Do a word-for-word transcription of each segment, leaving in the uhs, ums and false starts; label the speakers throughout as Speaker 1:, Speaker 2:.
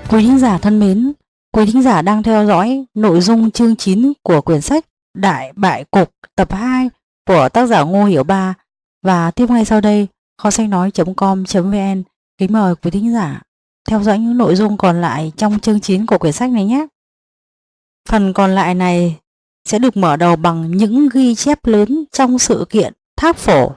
Speaker 1: Quý thính giả thân mến, quý thính giả đang theo dõi nội dung chương chín của quyển sách Đại Bại Cục tập hai của tác giả Ngô Hiểu Ba, và tiếp ngay sau đây kho sách nói chấm com chấm vn kính mời quý thính giả theo dõi những nội dung còn lại trong chương chín của quyển sách này nhé. Phần còn lại này sẽ được mở đầu bằng những ghi chép lớn trong sự kiện Thác Phổ.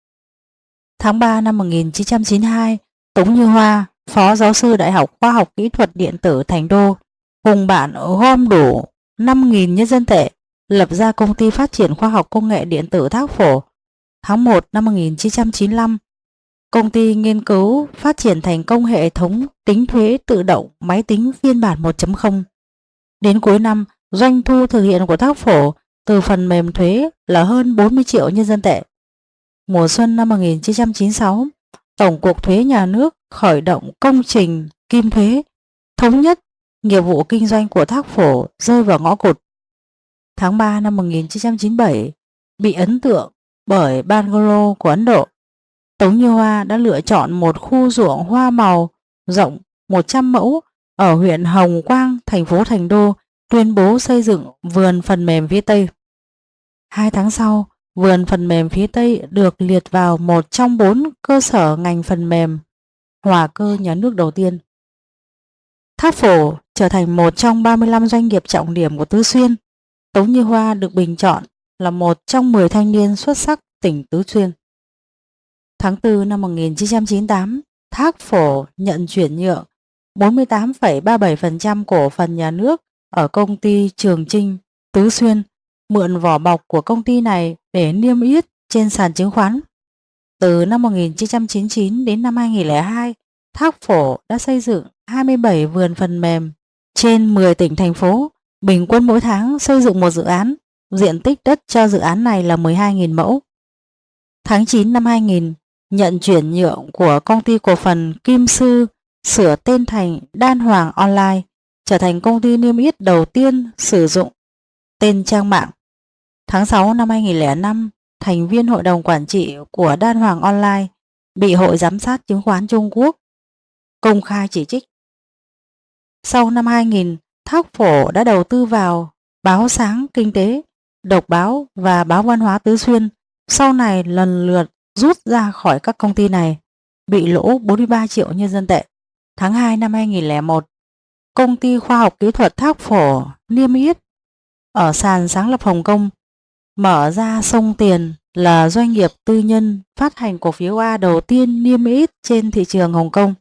Speaker 1: Tháng ba năm một nghìn chín trăm chín mươi hai, Tống Như Hoa, Phó giáo sư Đại học Khoa học Kỹ thuật Điện tử Thành Đô, cùng bạn gom đủ năm nghìn nhân dân tệ, lập ra công ty phát triển khoa học công nghệ điện tử Thác Phổ. Tháng một năm một nghìn chín trăm chín mươi lăm, công ty nghiên cứu phát triển thành công hệ thống tính thuế tự động máy tính phiên bản một chấm không. Đến cuối năm, doanh thu thực hiện của Thác Phổ từ phần mềm thuế là hơn bốn mươi triệu nhân dân tệ. Mùa xuân năm một nghìn chín trăm chín mươi sáu, Tổng cục Thuế Nhà nước khởi động công trình kim thuế thống nhất, nghiệp vụ kinh doanh của Thác Phổ rơi vào ngõ cụt. Tháng ba năm một nghìn chín trăm chín mươi bảy, bị ấn tượng bởi Bangalore của Ấn Độ, Tống Như Hoa đã lựa chọn một khu ruộng hoa màu rộng một trăm mẫu ở huyện Hồng Quang, thành phố Thành Đô, tuyên bố xây dựng vườn phần mềm phía Tây. Hai tháng sau, vườn phần mềm phía Tây được liệt vào một trong bốn cơ sở ngành phần mềm hòa cơ nhà nước đầu tiên. Thác Phổ trở thành một trong ba mươi lăm doanh nghiệp trọng điểm của Tứ Xuyên. Tống Như Hoa được bình chọn là một trong mười thanh niên xuất sắc tỉnh Tứ Xuyên. Tháng tư năm một nghìn chín trăm chín mươi tám, Thác Phổ nhận chuyển nhượng bốn mươi tám phẩy ba mươi bảy phần trăm cổ phần nhà nước ở công ty Trường Chinh, Tứ Xuyên, mượn vỏ bọc của công ty này để niêm yết trên sàn chứng khoán. Từ năm một nghìn chín trăm chín mươi chín đến năm hai nghìn không trăm lẻ hai, Thác Phổ đã xây dựng hai mươi bảy vườn phần mềm trên mười tỉnh thành phố, bình quân mỗi tháng xây dựng một dự án. Diện tích đất cho dự án này là mười hai nghìn mẫu. Tháng chín năm hai nghìn, nhận chuyển nhượng của công ty cổ phần Kim Sư, sửa tên thành Đan Hoàng Online, trở thành công ty niêm yết đầu tiên sử dụng tên trang mạng. Tháng sáu năm hai nghìn không trăm lẻ năm, thành viên hội đồng quản trị của Đan Hoàng Online bị Hội Giám sát Chứng khoán Trung Quốc công khai chỉ trích. Sau năm hai nghìn, Thác Phổ đã đầu tư vào Báo Sáng Kinh tế, Độc Báo và Báo Văn hóa Tứ Xuyên, sau này lần lượt rút ra khỏi các công ty này, bị lỗ bốn mươi ba triệu nhân dân tệ. Tháng hai năm hai nghìn không trăm lẻ một, công ty khoa học kỹ thuật Thác Phổ niêm yết ở sàn sáng lập Hồng Kông, mở ra sông tiền là doanh nghiệp tư nhân phát hành cổ phiếu A đầu tiên niêm yết trên thị trường Hồng Kông.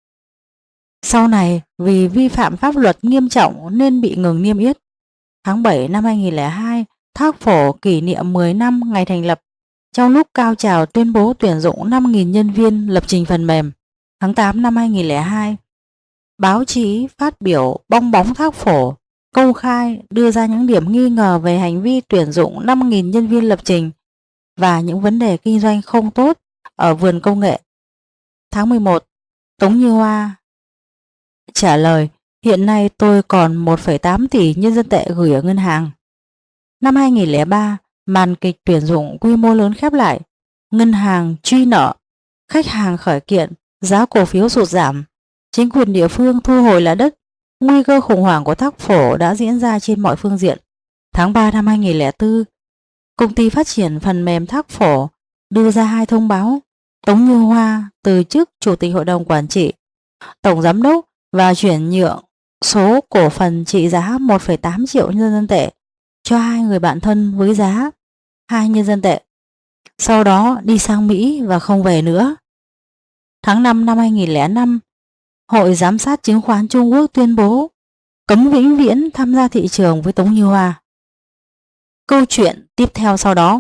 Speaker 1: Sau này vì vi phạm pháp luật nghiêm trọng nên bị ngừng niêm yết. Tháng bảy năm hai nghìn không trăm lẻ hai, Thác Phổ kỷ niệm mười năm ngày thành lập, trong lúc cao trào tuyên bố tuyển dụng năm nghìn nhân viên lập trình phần mềm. Tháng tám năm hai nghìn không trăm lẻ hai, báo chí phát biểu bong bóng Thác Phổ, công khai đưa ra những điểm nghi ngờ về hành vi tuyển dụng năm nghìn nhân viên lập trình và những vấn đề kinh doanh không tốt ở vườn công nghệ. Tháng mười một, Tống Như Hoa trả lời: hiện nay tôi còn một phẩy tám tỷ nhân dân tệ gửi ở ngân hàng. Năm hai nghìn không trăm lẻ ba, màn kịch tuyển dụng quy mô lớn khép lại, ngân hàng truy nợ, khách hàng khởi kiện, giá cổ phiếu sụt giảm, chính quyền địa phương thu hồi lại đất, nguy cơ khủng hoảng của Thác Phổ đã diễn ra trên mọi phương diện. Tháng ba năm hai nghìn không trăm lẻ bốn, công ty phát triển phần mềm Thác Phổ đưa ra hai thông báo: Tống Như Hoa từ chức chủ tịch hội đồng quản trị, tổng giám đốc và chuyển nhượng số cổ phần trị giá một phẩy tám triệu nhân dân tệ cho hai người bạn thân với giá hai nhân dân tệ. Sau đó đi sang Mỹ và không về nữa. Tháng năm năm hai nghìn không trăm lẻ năm, Hội Giám sát Chứng khoán Trung Quốc tuyên bố cấm vĩnh viễn tham gia thị trường với Tống Như Hoa. Câu chuyện tiếp theo sau đó.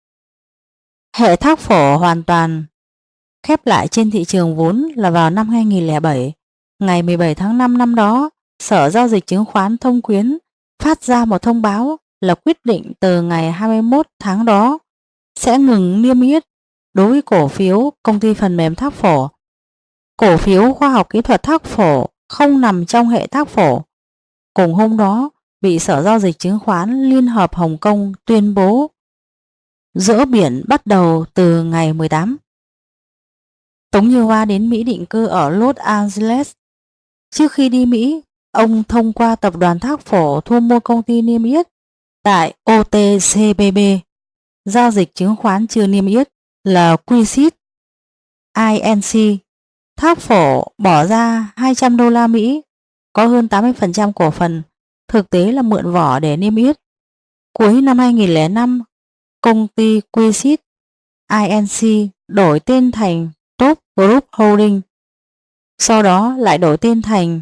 Speaker 1: Hệ Thác Phổ hoàn toàn khép lại trên thị trường vốn là vào năm hai nghìn không trăm lẻ bảy. Ngày mười bảy tháng năm năm đó, Sở Giao dịch Chứng khoán Thông Quyến phát ra một thông báo là quyết định từ ngày hai mươi mốt tháng đó sẽ ngừng niêm yết đối với cổ phiếu công ty phần mềm Thác Phổ. Cổ phiếu khoa học kỹ thuật Thác Phổ không nằm trong hệ Thác Phổ. Cùng hôm đó, bị Sở Giao dịch Chứng khoán Liên hợp Hồng Kông tuyên bố dỡ biển bắt đầu từ ngày mười tám. Tống Như Hoa đến Mỹ định cư ở Los Angeles. Trước khi đi Mỹ, ông thông qua tập đoàn Thác Phổ thu mua công ty niêm yết tại o tê xê pê bê, giao dịch chứng khoán chưa niêm yết là quy xít i en xê. Thác Phổ bỏ ra hai trăm đô la Mỹ, có hơn tám mươi phần trăm cổ phần, thực tế là mượn vỏ để niêm yết. Cuối năm hai nghìn không trăm lẻ năm, công ty quy xít i en xê đổi tên thành Top Group Holding, sau đó lại đổi tên thành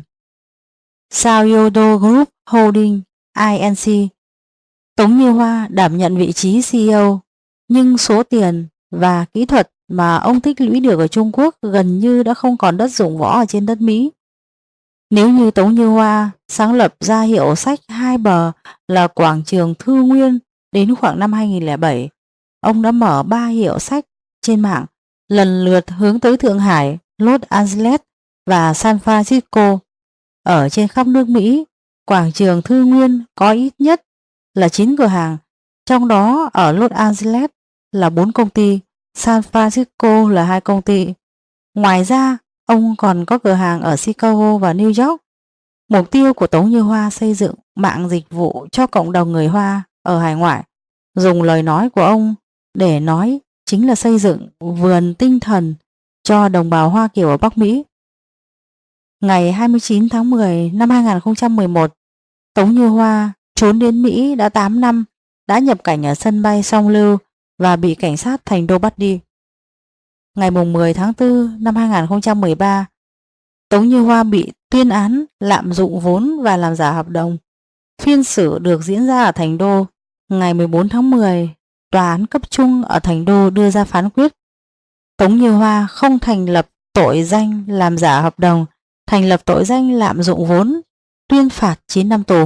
Speaker 1: Sayodo Group Holding i en xê. Tống Như Hoa đảm nhận vị trí xê e ô, nhưng số tiền và kỹ thuật mà ông tích lũy được ở Trung Quốc gần như đã không còn đất dụng võ ở trên đất Mỹ. Nếu như Tống Như Hoa sáng lập ra hiệu sách hai bờ là quảng trường Thư Nguyên đến khoảng năm hai nghìn không trăm lẻ bảy, ông đã mở ba hiệu sách trên mạng, lần lượt hướng tới Thượng Hải, Los Angeles và San Francisco. Ở trên khắp nước Mỹ, quảng trường Thư Nguyên có ít nhất là chín cửa hàng, trong đó ở Los Angeles là bốn công ty, San Francisco là hai công ty. Ngoài ra, ông còn có cửa hàng ở Chicago và New York. Mục tiêu của Tống Như Hoa xây dựng mạng dịch vụ cho cộng đồng người Hoa ở hải ngoại. Dùng lời nói của ông để nói chính là xây dựng vườn tinh thần cho đồng bào Hoa Kiều ở Bắc Mỹ. Ngày hai mươi chín tháng mười năm hai nghìn không trăm mười một, Tống Như Hoa trốn đến Mỹ đã tám năm, đã nhập cảnh ở sân bay Song Lưu và bị cảnh sát thành đô bắt đi. Ngày mười tháng tư năm hai nghìn không trăm mười ba, Tống Như Hoa bị tuyên án lạm dụng vốn và làm giả hợp đồng. Phiên xử được diễn ra ở Thành Đô. Ngày mười bốn tháng mười, Tòa án cấp trung ở Thành Đô đưa ra phán quyết Tống Như Hoa không thành lập tội danh làm giả hợp đồng, thành lập tội danh lạm dụng vốn, tuyên phạt chín năm tù.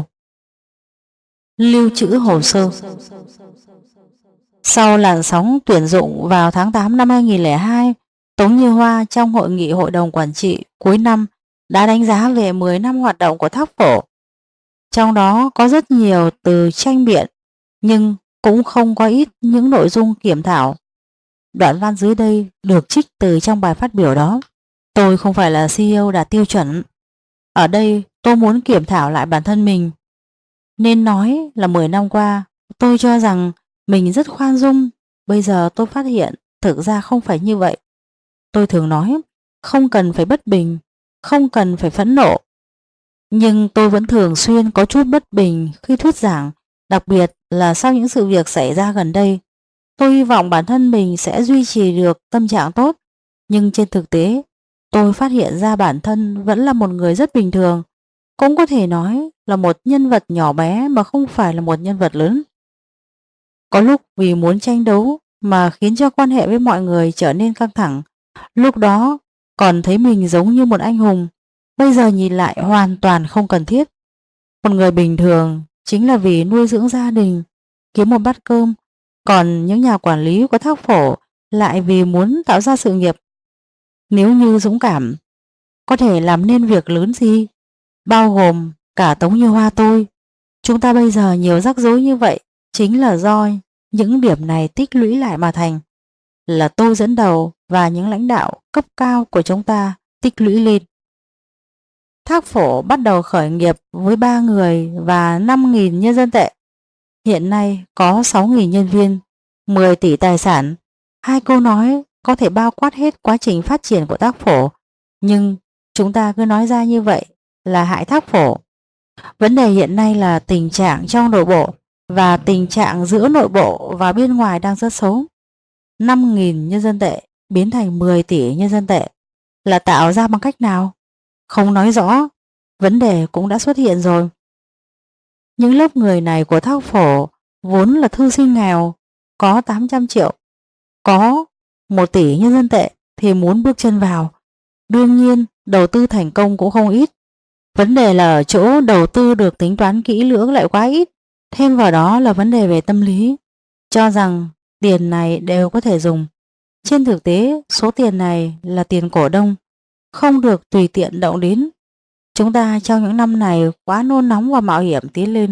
Speaker 1: Lưu trữ hồ sơ. Sau làn sóng tuyển dụng vào tháng tám năm hai nghìn không trăm lẻ hai, Tống Như Hoa trong hội nghị hội đồng quản trị cuối năm đã đánh giá về mười năm hoạt động của Thác Phổ. Trong đó có rất nhiều từ tranh biện, nhưng cũng không có ít những nội dung kiểm thảo. Đoạn văn dưới đây được trích từ trong bài phát biểu đó. Tôi không phải là xê e ô đạt tiêu chuẩn. Ở đây tôi muốn kiểm thảo lại bản thân mình. Nên nói là mười năm qua tôi cho rằng mình rất khoan dung. Bây giờ tôi phát hiện thực ra không phải như vậy. Tôi thường nói không cần phải bất bình, không cần phải phẫn nộ. Nhưng tôi vẫn thường xuyên có chút bất bình khi thuyết giảng, đặc biệt là sau những sự việc xảy ra gần đây. Tôi hy vọng bản thân mình sẽ duy trì được tâm trạng tốt, nhưng trên thực tế, tôi phát hiện ra bản thân vẫn là một người rất bình thường, cũng có thể nói là một nhân vật nhỏ bé mà không phải là một nhân vật lớn. Có lúc vì muốn tranh đấu mà khiến cho quan hệ với mọi người trở nên căng thẳng, lúc đó còn thấy mình giống như một anh hùng, bây giờ nhìn lại hoàn toàn không cần thiết. Một người bình thường chính là vì nuôi dưỡng gia đình, kiếm một bát cơm, còn những nhà quản lý của Thác Phổ lại vì muốn tạo ra sự nghiệp. Nếu như dũng cảm, có thể làm nên việc lớn gì, bao gồm cả Tống Như Hoa tôi. Chúng ta bây giờ nhiều rắc rối như vậy chính là do những điểm này tích lũy lại mà thành. Là tôi dẫn đầu và những lãnh đạo cấp cao của chúng ta tích lũy lên. Thác Phổ bắt đầu khởi nghiệp với ba người và năm nghìn nhân dân tệ. Hiện nay có sáu nghìn nhân viên, mười tỷ tài sản. Hai câu nói có thể bao quát hết quá trình phát triển của Thác Phổ, nhưng chúng ta cứ nói ra như vậy là hại Thác Phổ. Vấn đề hiện nay là tình trạng trong nội bộ và tình trạng giữa nội bộ và bên ngoài đang rất xấu. năm nghìn nhân dân tệ biến thành mười tỷ nhân dân tệ là tạo ra bằng cách nào? Không nói rõ, vấn đề cũng đã xuất hiện rồi. Những lớp người này của Thác Phổ vốn là thư sinh nghèo, có tám trăm triệu, có một tỷ nhân dân tệ thì muốn bước chân vào. Đương nhiên, đầu tư thành công cũng không ít. Vấn đề là ở chỗ đầu tư được tính toán kỹ lưỡng lại quá ít. Thêm vào đó là vấn đề về tâm lý, cho rằng tiền này đều có thể dùng. Trên thực tế, số tiền này là tiền cổ đông, không được tùy tiện động đến. Chúng ta trong những năm này quá nôn nóng và mạo hiểm tiến lên.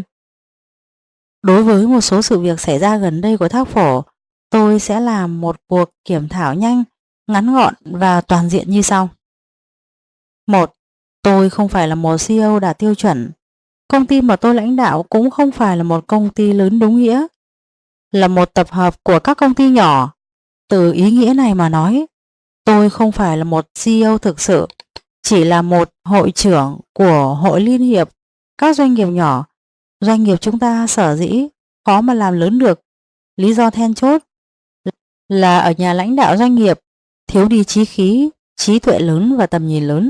Speaker 1: Đối với một số sự việc xảy ra gần đây của Thác Phổ, tôi sẽ làm một cuộc kiểm thảo nhanh, ngắn gọn và toàn diện như sau. một. Tôi không phải là một xê e ô đạt tiêu chuẩn. Công ty mà tôi lãnh đạo cũng không phải là một công ty lớn đúng nghĩa, là một tập hợp của các công ty nhỏ. Từ ý nghĩa này mà nói, tôi không phải là một xê e ô thực sự, chỉ là một hội trưởng của Hội Liên hiệp các doanh nghiệp nhỏ. Doanh nghiệp chúng ta sở dĩ khó mà làm lớn được, lý do then chốt là ở nhà lãnh đạo doanh nghiệp thiếu đi chí khí, trí tuệ lớn và tầm nhìn lớn.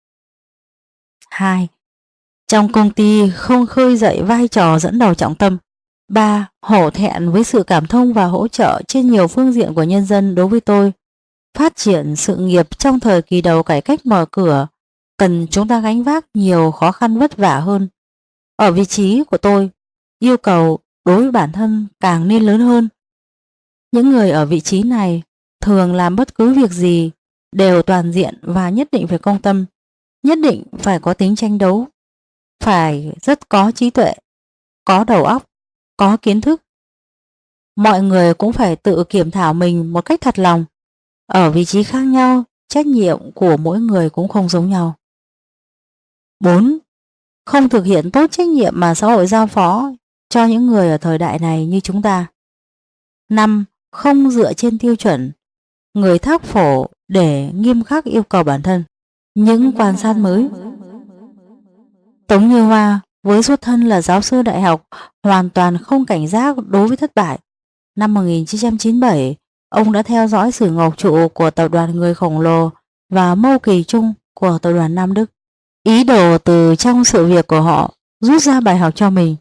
Speaker 1: Hai, trong công ty không khơi dậy vai trò dẫn đầu trọng tâm. Ba, hổ thẹn với sự cảm thông và hỗ trợ trên nhiều phương diện của nhân dân đối với tôi. Phát triển sự nghiệp trong thời kỳ đầu cải cách mở cửa cần chúng ta gánh vác nhiều khó khăn vất vả hơn. Ở vị trí của tôi, yêu cầu đối với bản thân càng nên lớn hơn. Những người ở vị trí này thường làm bất cứ việc gì đều toàn diện và nhất định phải công tâm, nhất định phải có tính tranh đấu, phải rất có trí tuệ, có đầu óc, có kiến thức. Mọi người cũng phải tự kiểm thảo mình một cách thật lòng. Ở vị trí khác nhau, trách nhiệm của mỗi người cũng không giống nhau. Bốn, không thực hiện tốt trách nhiệm mà xã hội giao phó cho những người ở thời đại này như chúng ta. Năm, không dựa trên tiêu chuẩn người thác phổ để nghiêm khắc yêu cầu bản thân. Những quan sát mới. Tống Như Hoa với xuất thân là giáo sư đại học hoàn toàn không cảnh giác đối với thất bại. Năm một nghìn chín trăm chín mươi bảy, ông đã theo dõi sử ngọc trụ của tập đoàn người khổng lồ và Mâu Kỳ Trung của tập đoàn Nam Đức. Ý đồ từ trong sự việc của họ rút ra bài học cho mình.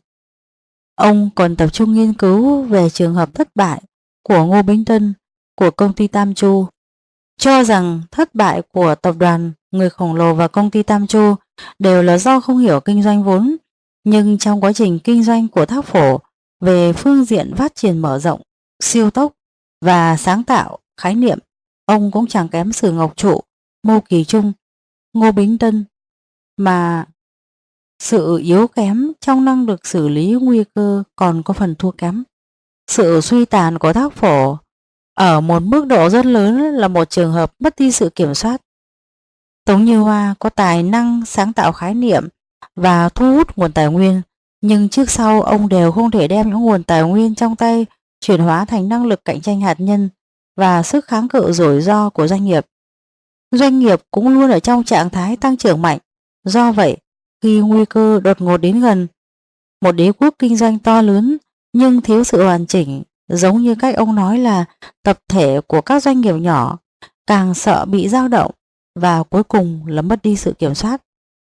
Speaker 1: Ông còn tập trung nghiên cứu về trường hợp thất bại của Ngô Bính Tân của công ty Tam Chu, cho rằng thất bại của tập đoàn người khổng lồ và công ty Tam Chu đều là do không hiểu kinh doanh vốn, nhưng trong quá trình kinh doanh của Thác Phổ về phương diện phát triển mở rộng, siêu tốc và sáng tạo khái niệm, ông cũng chẳng kém Sử Ngọc Trụ, Mâu Kỳ Trung, Ngô Bính Tân, mà sự yếu kém trong năng lực xử lý nguy cơ còn có phần thua kém. Sự suy tàn của Thác Phổ ở một mức độ rất lớn là một trường hợp mất đi sự kiểm soát. Tống Như Hoa có tài năng sáng tạo khái niệm và thu hút nguồn tài nguyên, nhưng trước sau ông đều không thể đem những nguồn tài nguyên trong tay chuyển hóa thành năng lực cạnh tranh hạt nhân và sức kháng cự rủi ro của doanh nghiệp. Doanh nghiệp cũng luôn ở trong trạng thái tăng trưởng mạnh. Do vậy, khi nguy cơ đột ngột đến gần, một đế quốc kinh doanh to lớn nhưng thiếu sự hoàn chỉnh, giống như cách ông nói là tập thể của các doanh nghiệp nhỏ, càng sợ bị dao động và cuối cùng là mất đi sự kiểm soát.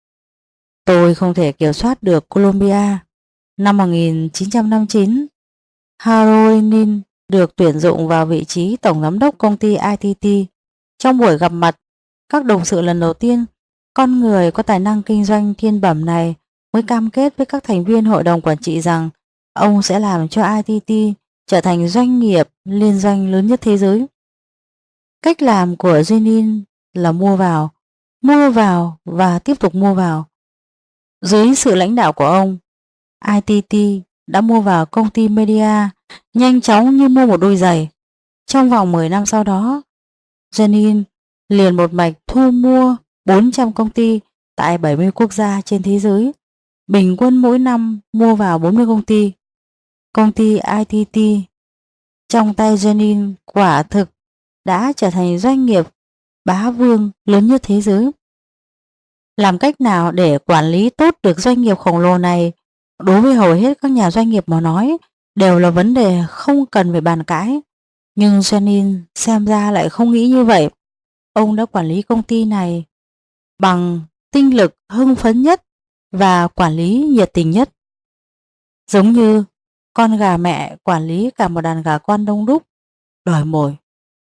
Speaker 1: Tôi không thể kiểm soát được Colombia. Năm một nghìn chín trăm năm mươi chín, Harold Nin được tuyển dụng vào vị trí tổng giám đốc công ty i tê tê. Trong buổi gặp mặt các đồng sự lần đầu tiên, con người có tài năng kinh doanh thiên bẩm này mới cam kết với các thành viên hội đồng quản trị rằng ông sẽ làm cho i tê tê trở thành doanh nghiệp liên doanh lớn nhất thế giới. Cách làm của Jenin là mua vào, mua vào và tiếp tục mua vào. Dưới sự lãnh đạo của ông, i tê tê đã mua vào công ty Media nhanh chóng như mua một đôi giày. Trong vòng mười năm sau đó, Jenin liền một mạch thu mua bốn trăm công ty tại bảy mươi quốc gia trên thế giới, bình quân mỗi năm mua vào bốn mươi công ty. Công ty i tê tê trong tay Jenin quả thực đã trở thành doanh nghiệp bá vương lớn nhất thế giới. Làm cách nào để quản lý tốt được doanh nghiệp khổng lồ này, đối với hầu hết các nhà doanh nghiệp mà nói, đều là vấn đề không cần phải bàn cãi. Nhưng Jenin xem ra lại không nghĩ như vậy. Ông đã quản lý công ty này bằng tinh lực hưng phấn nhất và quản lý nhiệt tình nhất. Giống như con gà mẹ quản lý cả một đàn gà con đông đúc, đòi mồi.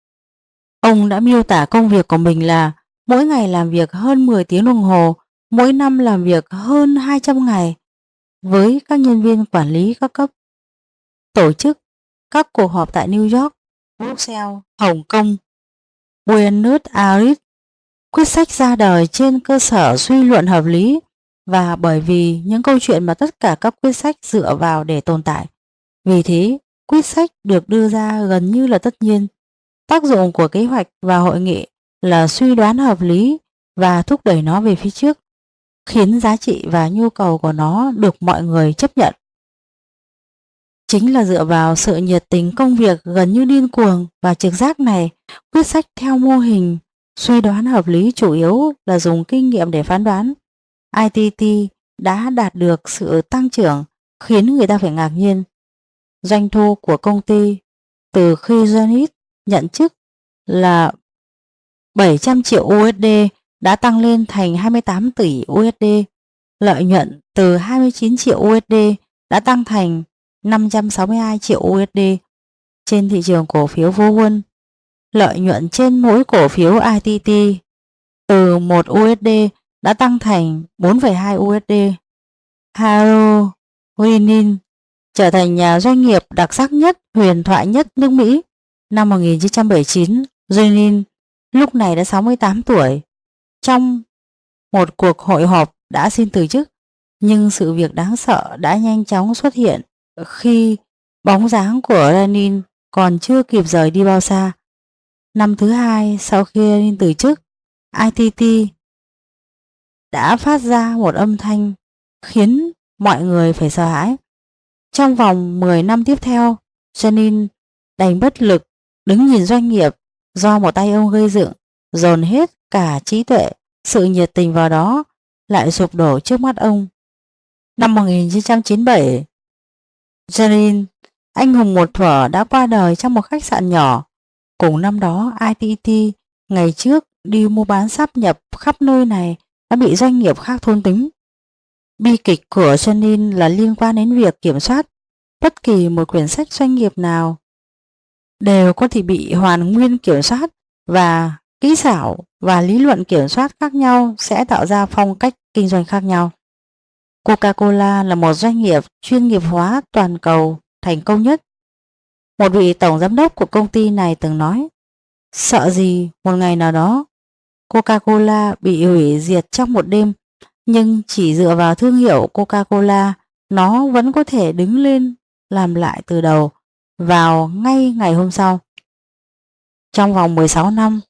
Speaker 1: Ông đã miêu tả công việc của mình là mỗi ngày làm việc hơn mười tiếng đồng hồ, mỗi năm làm việc hơn hai trăm ngày với các nhân viên quản lý các cấp. Tổ chức các cuộc họp tại New York, Brussels, Hồng Kông, Buenos Aires. Quyết sách ra đời trên cơ sở suy luận hợp lý và bởi vì những câu chuyện mà tất cả các quyết sách dựa vào để tồn tại. Vì thế, quyết sách được đưa ra gần như là tất nhiên. Tác dụng của kế hoạch và hội nghị là suy đoán hợp lý và thúc đẩy nó về phía trước. khiến giá trị và nhu cầu của nó được mọi người chấp nhận. Chính là dựa vào sự nhiệt tình công việc gần như điên cuồng và trực giác này, quyết sách theo mô hình suy đoán hợp lý chủ yếu là dùng kinh nghiệm để phán đoán. i tê tê đã đạt được sự tăng trưởng khiến người ta phải ngạc nhiên. Doanh thu của công ty từ khi Zenith nhận chức là bảy trăm triệu u ét đê đã tăng lên thành hai mươi tám tỷ u ét đê. Lợi nhuận từ hai mươi chín triệu u ét đê đã tăng thành năm trăm sáu mươi hai triệu u ét đê. Trên thị trường cổ phiếu vô huân, lợi nhuận trên mỗi cổ phiếu i tê tê từ một u ét đê đã tăng thành bốn phẩy hai u ét đê. Harold Winning trở thành nhà doanh nghiệp đặc sắc nhất, huyền thoại nhất nước Mỹ. Năm một nghìn chín trăm bảy mươi chín, Winning lúc này đã sáu mươi tám tuổi. Trong một cuộc hội họp đã xin từ chức, nhưng sự việc đáng sợ đã nhanh chóng xuất hiện khi bóng dáng của Lenin còn chưa kịp rời đi bao xa. Năm thứ hai sau khi Lenin từ chức, i tê tê đã phát ra một âm thanh khiến mọi người phải sợ hãi. Trong vòng mười năm tiếp theo, Lenin đành bất lực đứng nhìn doanh nghiệp do một tay ông gây dựng, dồn hết cả trí tuệ, sự nhiệt tình vào đó, lại sụp đổ trước mắt ông. Năm một nghìn chín trăm chín mươi bảy, Lenin, anh hùng một thuở, đã qua đời trong một khách sạn nhỏ. Cùng năm đó, i tê tê ngày trước đi mua bán sáp nhập khắp nơi này đã bị doanh nghiệp khác thôn tính. Bi kịch của Lenin là liên quan đến việc kiểm soát. Bất kỳ một quyển sách doanh nghiệp nào đều có thể bị hoàn nguyên kiểm soát, và kỹ xảo và lý luận kiểm soát khác nhau sẽ tạo ra phong cách kinh doanh khác nhau. Coca-Cola là một doanh nghiệp chuyên nghiệp hóa toàn cầu thành công nhất. Một vị tổng giám đốc của công ty này từng nói, sợ gì một ngày nào đó Coca-Cola bị hủy diệt trong một đêm, nhưng chỉ dựa vào thương hiệu Coca-Cola, nó vẫn có thể đứng lên làm lại từ đầu vào ngay ngày hôm sau. Trong vòng mười sáu năm,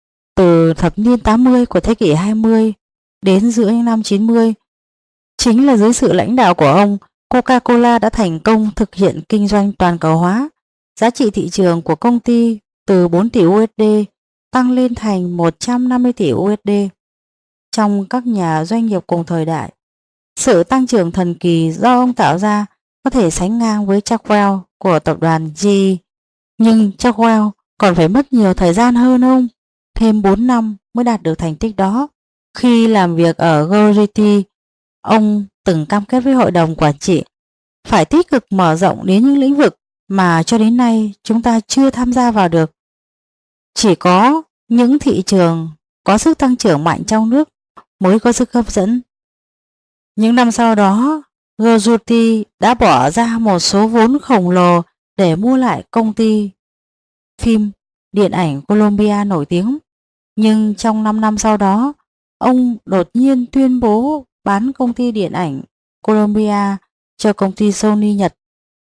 Speaker 1: từ thập niên tám mươi của thế kỷ hai mươi đến giữa những năm chín mươi, chính là dưới sự lãnh đạo của ông, Coca-Cola đã thành công thực hiện kinh doanh toàn cầu hóa. Giá trị thị trường của công ty từ bốn tỷ u ét đê tăng lên thành một trăm năm mươi tỷ u ét đê. Trong các nhà doanh nghiệp cùng thời đại, sự tăng trưởng thần kỳ do ông tạo ra có thể sánh ngang với Chartwell của tập đoàn giê e. Nhưng Chartwell còn phải mất nhiều thời gian hơn ông, thêm bốn năm mới đạt được thành tích đó. Khi làm việc ở Gority, ông từng cam kết với hội đồng quản trị phải tích cực mở rộng đến những lĩnh vực mà cho đến nay chúng ta chưa tham gia vào được. Chỉ có những thị trường có sức tăng trưởng mạnh trong nước mới có sức hấp dẫn. Những năm sau đó, Gority đã bỏ ra một số vốn khổng lồ để mua lại công ty phim điện ảnh Columbia nổi tiếng. Nhưng trong năm năm sau đó, ông đột nhiên tuyên bố bán công ty điện ảnh Columbia cho công ty Sony Nhật.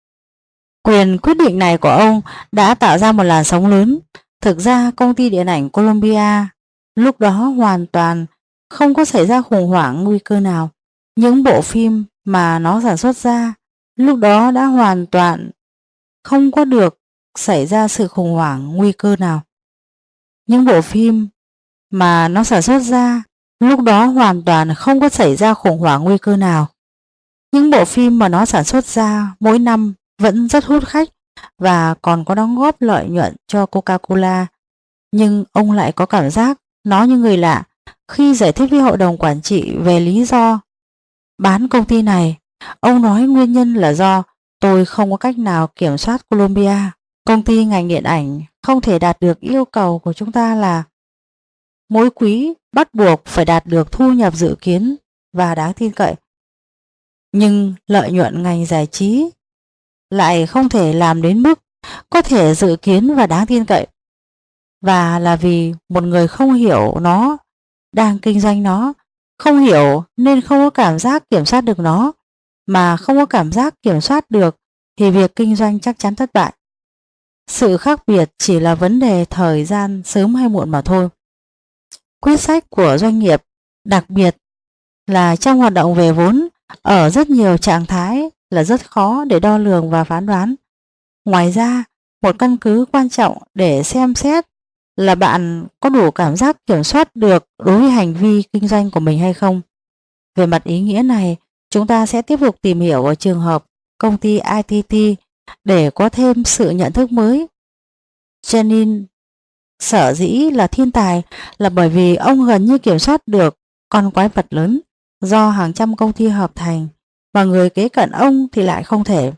Speaker 1: Quyền quyết định này của ông đã tạo ra một làn sóng lớn. Thực ra công ty điện ảnh Columbia lúc đó hoàn toàn không có xảy ra khủng hoảng nguy cơ nào. Những bộ phim mà nó sản xuất ra lúc đó đã hoàn toàn không có được xảy ra sự khủng hoảng nguy cơ nào. Những bộ phim mà nó sản xuất ra lúc đó hoàn toàn không có xảy ra khủng hoảng nguy cơ nào. Những bộ phim mà nó sản xuất ra mỗi năm vẫn rất hút khách và còn có đóng góp lợi nhuận cho Coca-Cola. Nhưng ông lại có cảm giác nó như người lạ khi giải thích với hội đồng quản trị về lý do bán công ty này. Ông nói nguyên nhân là do tôi không có cách nào kiểm soát Columbia. Công ty ngành điện ảnh không thể đạt được yêu cầu của chúng ta là mỗi quý bắt buộc phải đạt được thu nhập dự kiến và đáng tin cậy. Nhưng lợi nhuận ngành giải trí lại không thể làm đến mức có thể dự kiến và đáng tin cậy. Và là vì một người không hiểu nó đang kinh doanh nó, không hiểu nên không có cảm giác kiểm soát được nó, mà không có cảm giác kiểm soát được thì việc kinh doanh chắc chắn thất bại. Sự khác biệt chỉ là vấn đề thời gian sớm hay muộn mà thôi. Quyết sách của doanh nghiệp, đặc biệt là trong hoạt động về vốn, ở rất nhiều trạng thái là rất khó để đo lường và phán đoán. Ngoài ra, một căn cứ quan trọng để xem xét là bạn có đủ cảm giác kiểm soát được đối với hành vi kinh doanh của mình hay không. Về mặt ý nghĩa này, chúng ta sẽ tiếp tục tìm hiểu ở trường hợp công ty i tê tê để có thêm sự nhận thức mới. Jennings sở dĩ là thiên tài là bởi vì ông gần như kiểm soát được con quái vật lớn do hàng trăm công ty hợp thành, và người kế cận ông thì lại không thể.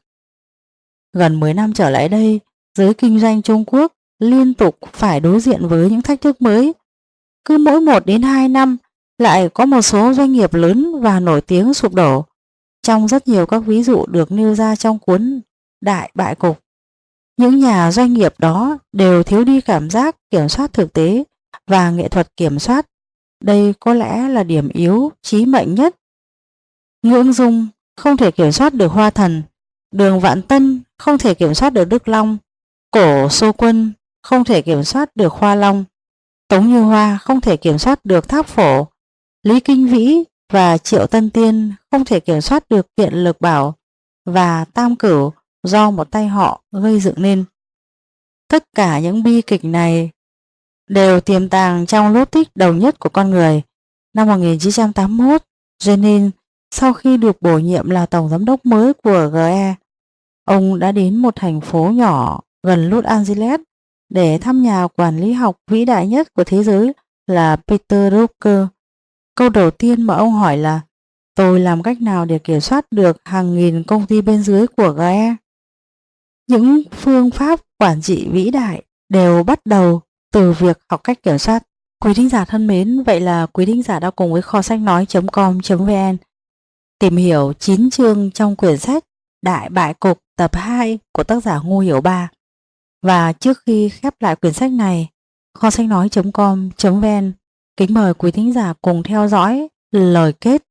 Speaker 1: Gần mười năm trở lại đây, giới kinh doanh Trung Quốc liên tục phải đối diện với những thách thức mới. Cứ mỗi một đến hai năm lại có một số doanh nghiệp lớn và nổi tiếng sụp đổ. Trong rất nhiều các ví dụ được nêu ra trong cuốn Đại Bại Cục, những nhà doanh nghiệp đó đều thiếu đi cảm giác kiểm soát thực tế và nghệ thuật kiểm soát. Đây có lẽ là điểm yếu chí mệnh nhất. Ngưỡng Dung không thể kiểm soát được Hoa Thần, Đường Vạn Tân không thể kiểm soát được Đức Long, Cổ Xô Quân không thể kiểm soát được Hoa Long, Tống Như Hoa không thể kiểm soát được Tháp Phổ, Lý Kinh Vĩ và Triệu Tân Tiên không thể kiểm soát được Kiện Lực Bảo, và Tam Cửu do một tay họ gây dựng nên. Tất cả những bi kịch này đều tiềm tàng trong lốt tích đầu nhất của con người. Năm một nghìn chín trăm tám mươi mốt, Jennings sau khi được bổ nhiệm là tổng giám đốc mới của giê e, ông đã đến một thành phố nhỏ gần Los Angeles để thăm nhà quản lý học vĩ đại nhất của thế giới là Peter Drucker. Câu đầu tiên mà ông hỏi là: tôi làm cách nào để kiểm soát được hàng nghìn công ty bên dưới của giê e? Những phương pháp quản trị vĩ đại đều bắt đầu từ việc học cách kiểm soát. Quý thính giả thân mến, vậy là quý thính giả đã cùng với kho sách nói chấm com chấm vn tìm hiểu chín chương trong quyển sách Đại Bại Cục tập hai của tác giả Ngô Hiểu Ba. Và trước khi khép lại quyển sách này, kho sách nói chấm com chấm vn kính mời quý thính giả cùng theo dõi lời kết.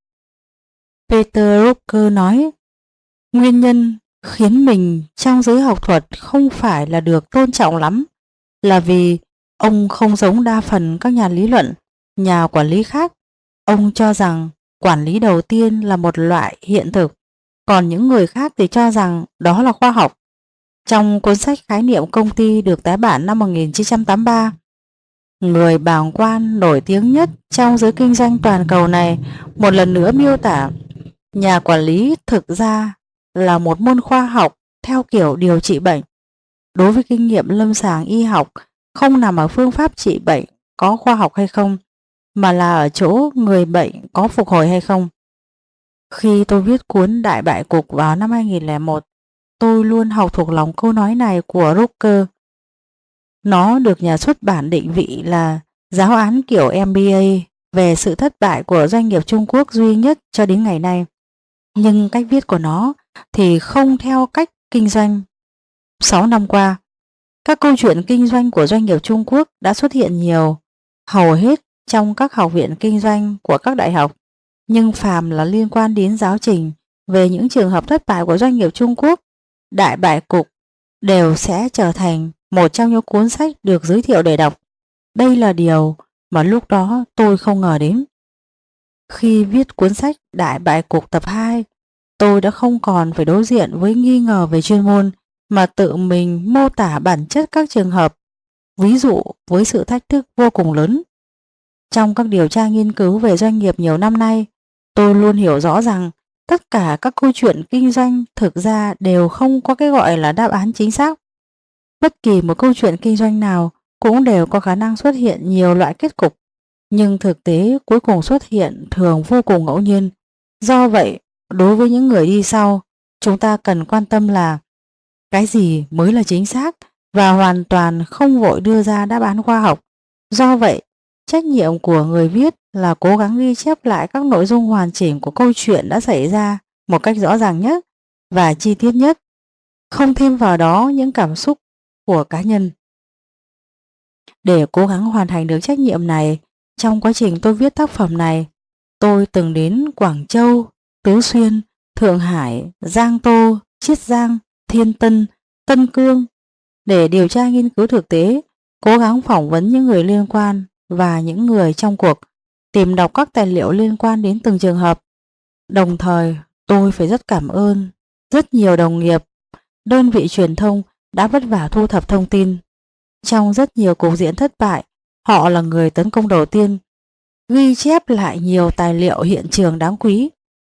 Speaker 1: Peter Drucker nói: nguyên nhân khiến mình trong giới học thuật không phải là được tôn trọng lắm là vì ông không giống đa phần các nhà lý luận, nhà quản lý khác. Ông cho rằng quản lý đầu tiên là một loại hiện thực, còn những người khác thì cho rằng đó là khoa học. Trong cuốn sách Khái niệm công ty được tái bản năm một nghìn chín trăm tám mươi ba, người bàng quan nổi tiếng nhất trong giới kinh doanh toàn cầu này một lần nữa miêu tả nhà quản lý thực ra là một môn khoa học theo kiểu điều trị bệnh. Đối với kinh nghiệm lâm sàng y học không nằm ở phương pháp trị bệnh có khoa học hay không, mà là ở chỗ người bệnh có phục hồi hay không. Khi tôi viết cuốn Đại Bại Cục vào năm hai nghìn lẻ một, tôi luôn học thuộc lòng câu nói này của Drucker. Nó được nhà xuất bản định vị là giáo án kiểu em bê a về sự thất bại của doanh nghiệp Trung Quốc duy nhất cho đến ngày nay. Nhưng cách viết của nó thì không theo cách kinh doanh. Sáu năm qua, các câu chuyện kinh doanh của doanh nghiệp Trung Quốc đã xuất hiện nhiều, hầu hết trong các học viện kinh doanh của các đại học. Nhưng phàm là liên quan đến giáo trình về những trường hợp thất bại của doanh nghiệp Trung Quốc, Đại Bại Cục đều sẽ trở thành một trong những cuốn sách được giới thiệu để đọc. Đây là điều mà lúc đó tôi không ngờ đến. Khi viết cuốn sách Đại Bại Cục tập hai, tôi đã không còn phải đối diện với nghi ngờ về chuyên môn, mà tự mình mô tả bản chất các trường hợp, ví dụ với sự thách thức vô cùng lớn. Trong các điều tra nghiên cứu về doanh nghiệp nhiều năm nay, tôi luôn hiểu rõ rằng tất cả các câu chuyện kinh doanh thực ra đều không có cái gọi là đáp án chính xác. Bất kỳ một câu chuyện kinh doanh nào cũng đều có khả năng xuất hiện nhiều loại kết cục, nhưng thực tế cuối cùng xuất hiện thường vô cùng ngẫu nhiên. Do vậy, đối với những người đi sau, chúng ta cần quan tâm là cái gì mới là chính xác và hoàn toàn không vội đưa ra đáp án khoa học. Do vậy, trách nhiệm của người viết là cố gắng ghi chép lại các nội dung hoàn chỉnh của câu chuyện đã xảy ra một cách rõ ràng nhất và chi tiết nhất, không thêm vào đó những cảm xúc của cá nhân. Để cố gắng hoàn thành được trách nhiệm này, trong quá trình tôi viết tác phẩm này, tôi từng đến Quảng Châu, Tứ Xuyên, Thượng Hải, Giang Tô, Chiết Giang, Thiên Tân, Tân Cương để điều tra nghiên cứu thực tế, cố gắng phỏng vấn những người liên quan và những người trong cuộc. tìm đọc các tài liệu liên quan đến từng trường hợp. Đồng thời, tôi phải rất cảm ơn rất nhiều đồng nghiệp, đơn vị truyền thông đã vất vả thu thập thông tin. Trong rất nhiều cục diện thất bại, họ là người tấn công đầu tiên, ghi chép lại nhiều tài liệu hiện trường đáng quý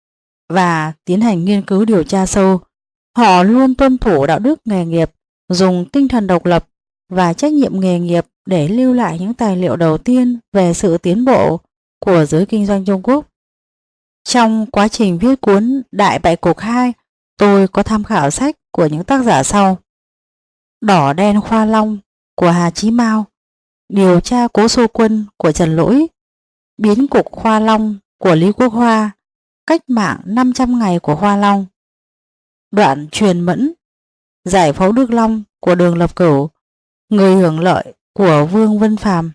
Speaker 1: và tiến hành nghiên cứu điều tra sâu. Họ luôn tuân thủ đạo đức nghề nghiệp, dùng tinh thần độc lập và trách nhiệm nghề nghiệp để lưu lại những tài liệu đầu tiên về sự tiến bộ của giới kinh doanh Trung Quốc. Trong quá trình viết cuốn Đại Bại Cục hai, tôi có tham khảo sách của những tác giả sau: Đỏ Đen Khoa Long của Hà Chí Mao, Điều tra Cố Xô Quân của Trần Lỗi, Biến Cục Khoa Long của Lý Quốc Hoa, Cách mạng năm trăm ngày của Khoa Long, Đoạn Truyền Mẫn, Giải phẫu Đức Long của Đường Lập Cửu, Người hưởng lợi của Vương Vân Phàm,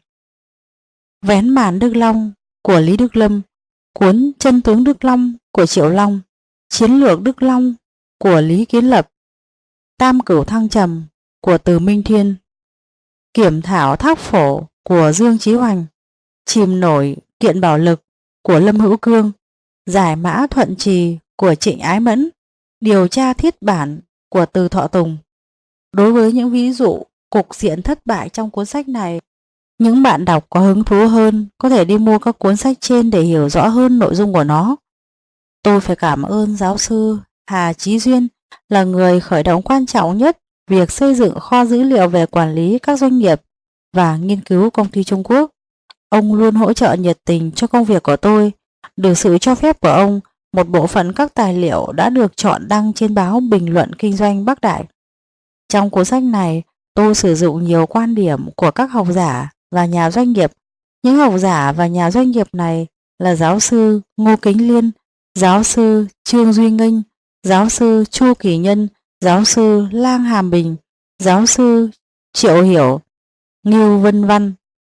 Speaker 1: Vén màn Đức Long của Lý Đức Lâm, cuốn Chân tướng Đức Long của Triệu Long, Chiến lược Đức Long của Lý Kiến Lập, Tam Cửu Thăng Trầm của Từ Minh Thiên, Kiểm thảo Thác Phổ của Dương Chí Hoành, Chìm nổi Kiện Bảo Lực của Lâm Hữu Cương, Giải mã Thuận Trì của Trịnh Ái Mẫn, Điều tra Thiết bản của Từ Thọ Tùng. Đối với những ví dụ cục diện thất bại trong cuốn sách này, những bạn đọc có hứng thú hơn có thể đi mua các cuốn sách trên để hiểu rõ hơn nội dung của nó. Tôi phải cảm ơn giáo sư Hà Chí Duyên, là người khởi động quan trọng nhất việc xây dựng kho dữ liệu về quản lý các doanh nghiệp và nghiên cứu công ty Trung Quốc. Ông luôn hỗ trợ nhiệt tình cho công việc của tôi. Được sự cho phép của ông, một bộ phận các tài liệu đã được chọn đăng trên báo Bình luận Kinh doanh Bắc Đại. Trong cuốn sách này, tôi sử dụng nhiều quan điểm của các học giả và nhà doanh nghiệp. Những học giả và nhà doanh nghiệp này là giáo sư Ngô Kính Liên, giáo sư Trương Duy Nghênh, giáo sư Chu Kỳ Nhân, giáo sư Lang Hàm Bình, giáo sư Triệu Hiểu, Ngưu Vân Văn,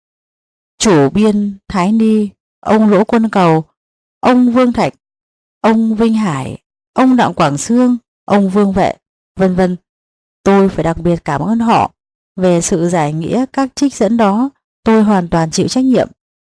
Speaker 1: chủ biên Thái Ni, ông Lỗ Quân Cầu, ông Vương Thạch, ông Vinh Hải, ông Đặng Quảng Sương, ông Vương Vệ, vân vân. Tôi phải đặc biệt cảm ơn họ. Về sự giải nghĩa các trích dẫn đó, tôi hoàn toàn chịu trách nhiệm.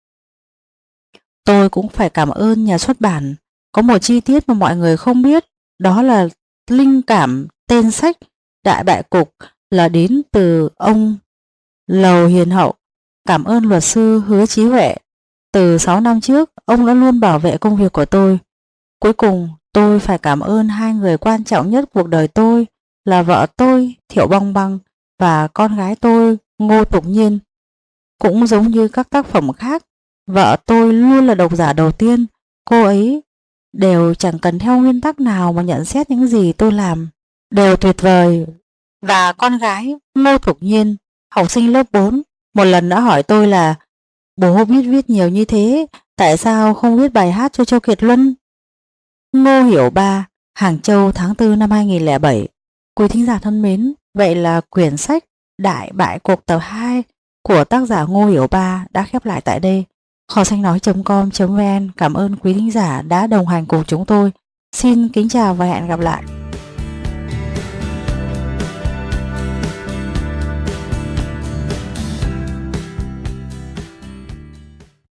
Speaker 1: Tôi cũng phải cảm ơn nhà xuất bản. Có một chi tiết mà mọi người không biết, đó là linh cảm tên sách Đại Bại Cục là đến từ ông Lầu Hiền Hậu. Cảm ơn luật sư Hứa Chí Huệ. Từ sáu năm trước, ông đã luôn bảo vệ công việc của tôi. Cuối cùng, tôi phải cảm ơn hai người quan trọng nhất cuộc đời tôi là vợ tôi Thiệu Băng Băng và con gái tôi Ngô Tục Nhiên. Cũng giống như các tác phẩm khác, vợ tôi luôn là độc giả đầu tiên. Cô ấy đều chẳng cần theo nguyên tắc nào mà nhận xét những gì tôi làm, đều tuyệt vời. Và con gái Ngô Thục Nhiên, học sinh lớp bốn, một lần đã hỏi tôi là: bố biết viết nhiều như thế, tại sao không viết bài hát cho Châu Kiệt Luân? Ngô Hiểu Ba, Hàng Châu, tháng tư năm hai nghìn không trăm lẻ bảy. Quý thính giả thân mến, vậy là quyển sách Đại Bại Cuộc tập hai của tác giả Ngô Hiểu Ba đã khép lại tại đây. Kho sách nói chấm com chấm vn cảm ơn quý thính giả đã đồng hành cùng chúng tôi. Xin kính chào và hẹn gặp lại.